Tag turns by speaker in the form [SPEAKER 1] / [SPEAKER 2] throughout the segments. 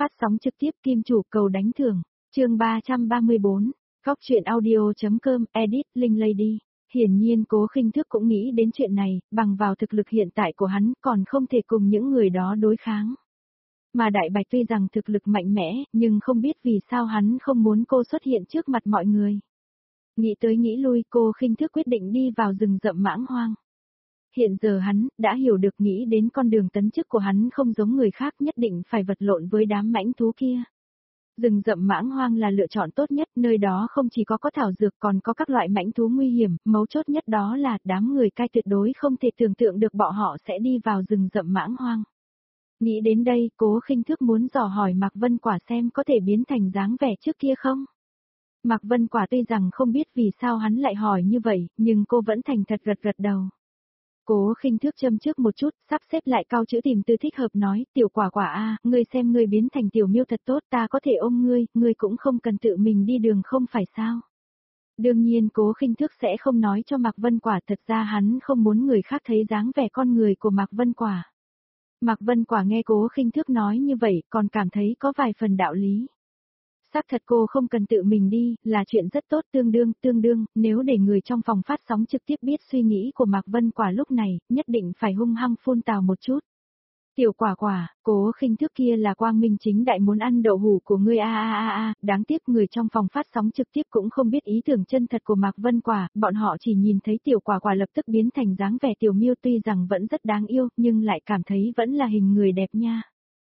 [SPEAKER 1] phát sóng trực tiếp Kim Chủ cầu đánh thưởng, chương 334, Góc truyện audio.com, edit, Linh Lady. Hiển nhiên Cố Khinh Thước cũng nghĩ đến chuyện này, bằng vào thực lực hiện tại của hắn còn không thể cùng những người đó đối kháng. Mà Đại Bạch tuy rằng thực lực mạnh mẽ, nhưng không biết vì sao hắn không muốn cô xuất hiện trước mặt mọi người. Nghĩ tới nghĩ lui, Cố Khinh Thước quyết định đi vào rừng rậm mãng hoang. Hiện giờ hắn đã hiểu được, nghĩ đến con đường tấn chức của hắn không giống người khác, nhất định phải vật lộn với đám mãnh thú kia. Rừng rậm mãng hoang là lựa chọn tốt nhất, nơi đó không chỉ có thảo dược còn có các loại mãnh thú nguy hiểm, mấu chốt nhất đó là đám người cai tuyệt đối không thể tưởng tượng được bọn họ sẽ đi vào rừng rậm mãng hoang. Nghĩ đến đây, Cố Khinh Thước muốn dò hỏi Mạc Vân Quả xem có thể biến thành dáng vẻ trước kia không. Mạc Vân Quả tuy rằng không biết vì sao hắn lại hỏi như vậy, nhưng cô vẫn thành thật gật gật đầu. Cố Khinh Thước châm trước một chút, sắp xếp lại câu chữ tìm từ thích hợp nói, Tiểu Quả Quả a, ngươi xem ngươi biến thành tiểu miêu thật tốt, ta có thể ôm ngươi cũng không cần tự mình đi đường không phải sao. Đương nhiên Cố Khinh Thước sẽ không nói cho Mạc Vân Quả, thật ra hắn không muốn người khác thấy dáng vẻ con người của Mạc Vân Quả. Mạc Vân Quả nghe Cố Khinh Thước nói như vậy, còn cảm thấy có vài phần đạo lý. Xác thật cô không cần tự mình đi, là chuyện rất tốt, tương đương, nếu để người trong phòng phát sóng trực tiếp biết suy nghĩ của Mạc Vân Quả lúc này, nhất định phải hung hăng phun tào một chút. Tiểu Quả Quả, Cố Khinh Thước kia là quang minh chính đại muốn ăn đậu hũ của ngươi đáng tiếc người trong phòng phát sóng trực tiếp cũng không biết ý tưởng chân thật của Mạc Vân Quả, bọn họ chỉ nhìn thấy Tiểu Quả Quả lập tức biến thành dáng vẻ tiểu miêu, tuy rằng vẫn rất đáng yêu, nhưng lại cảm thấy vẫn là hình người đẹp nha.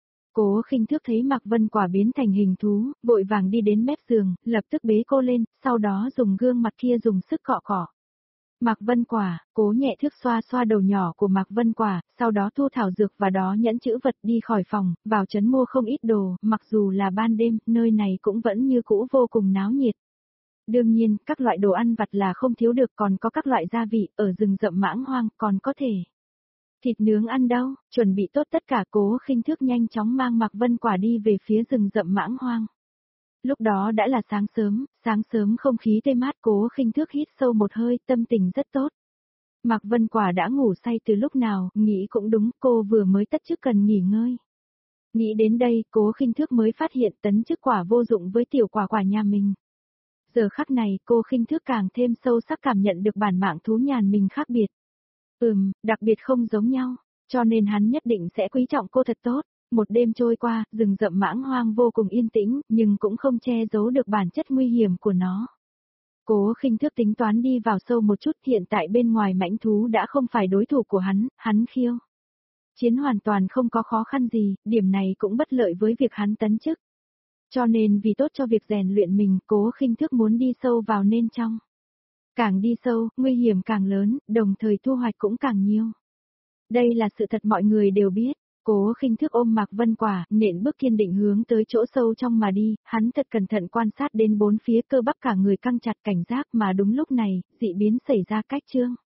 [SPEAKER 1] Cố Khinh Thước thấy Mạc Vân Quả biến thành hình thú, vội vàng đi đến mép giường, lập tức bế cô lên, sau đó dùng gương mặt kia dùng sức cọ cọ. Mạc Vân Quả, Cố nhẹ thước xoa xoa đầu nhỏ của Mạc Vân Quả, sau đó thu thảo dược và đó nhẫn chữ vật đi khỏi phòng, vào trấn mua không ít đồ, mặc dù là ban đêm, nơi này cũng vẫn như cũ vô cùng náo nhiệt. Đương nhiên, các loại đồ ăn vặt là không thiếu được, còn có các loại gia vị, ở rừng rậm mãng hoang còn có thể. Thịt nướng ăn đâu, chuẩn bị tốt tất cả. Cố Khinh Thước nhanh chóng mang Mạc Vân Quả đi về phía rừng rậm mãng hoang. Lúc đó đã là sáng sớm không khí tươi mát, Cố Khinh Thước hít sâu một hơi, tâm tình rất tốt. Mạc Vân Quả đã ngủ say từ lúc nào, nghĩ cũng đúng, cô vừa mới tất chức cần nghỉ ngơi. Nghĩ đến đây, Cố Khinh Thước mới phát hiện tấn chức quả vô dụng với Tiểu Quả Quả nhà mình. Giờ khắc này, cô Khinh Thước càng thêm sâu sắc cảm nhận được bản mạng thú nhàn mình khác biệt. Đặc biệt không giống nhau, cho nên hắn nhất định sẽ quý trọng cô thật tốt. Một đêm trôi qua, rừng rậm mãng hoang vô cùng yên tĩnh, nhưng cũng không che giấu được bản chất nguy hiểm của nó. Cố Khinh Thước tính toán đi vào sâu một chút, hiện tại bên ngoài mãnh thú đã không phải đối thủ của hắn khiêu chiến hoàn toàn không có khó khăn gì, điểm này cũng bất lợi với việc hắn tấn chức. Cho nên vì tốt cho việc rèn luyện mình, Cố Khinh Thước muốn đi sâu vào nên trong. Càng đi sâu, nguy hiểm càng lớn, đồng thời thu hoạch cũng càng nhiều. Đây là sự thật mọi người đều biết. Cố Khinh Thước ôm Mạc Vân Quả, nện bước kiên định hướng tới chỗ sâu trong mà đi, hắn thật cẩn thận quan sát đến bốn phía, cơ bắp cả người căng chặt cảnh giác, mà đúng lúc này, dị biến xảy ra cách chương.